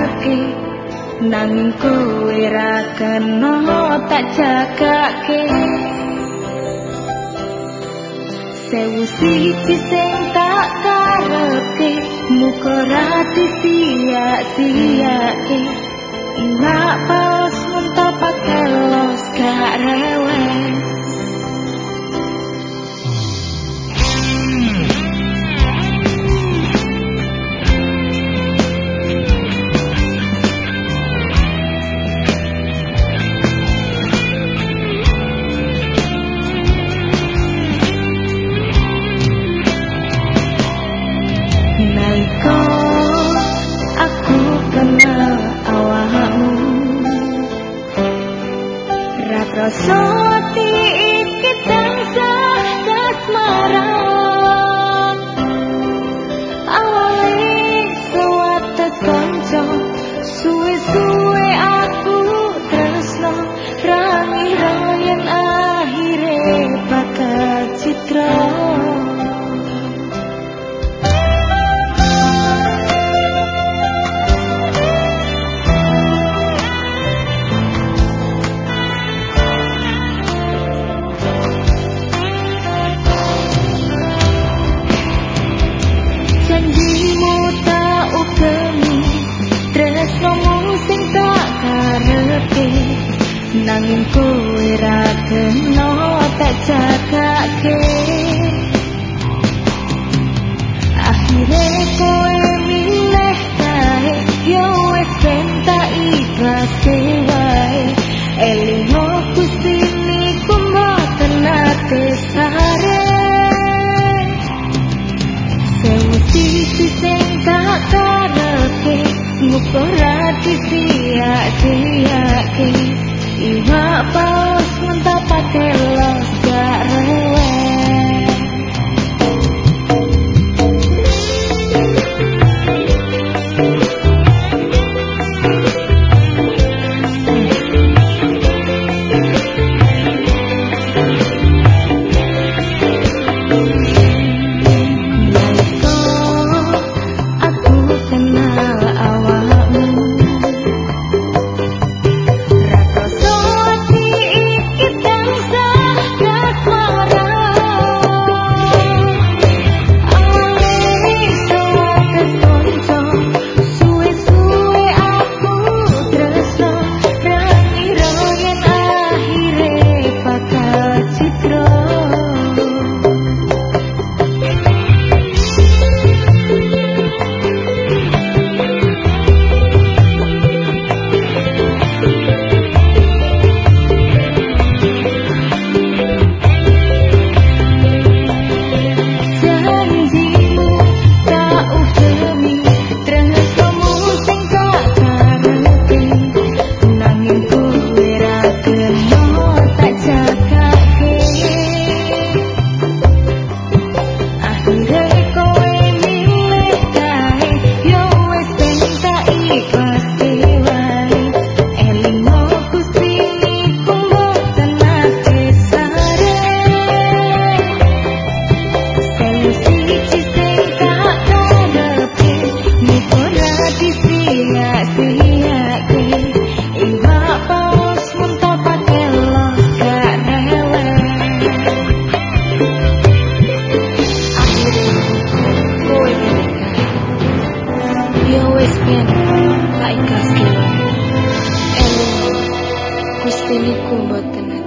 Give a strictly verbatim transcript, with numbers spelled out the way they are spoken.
karepke nanging kowe ra kena tak jagake. Sewu siji sing tak karepke muga ra disia-siake. Iwak paus mentok pakai los gak rewel. Nalika aku kenal awakmu, ra krasa ati iki tansah kasmaran. Awale sawates kanca, suwe-suwe aku tresno, ra yen akhire bakal citra. Nanging kowe ra kena tak jagake. Akhire kowe milih kae, yo wis ben tak ikhlase wae. Elingo Gusti niku mboten nate sare. Sewu siji sing tak karepke muga ra disia-siake. Iwak paus mentok pakai los gak rewel. Nalika aku kenal awakmu, Gusti niku mboten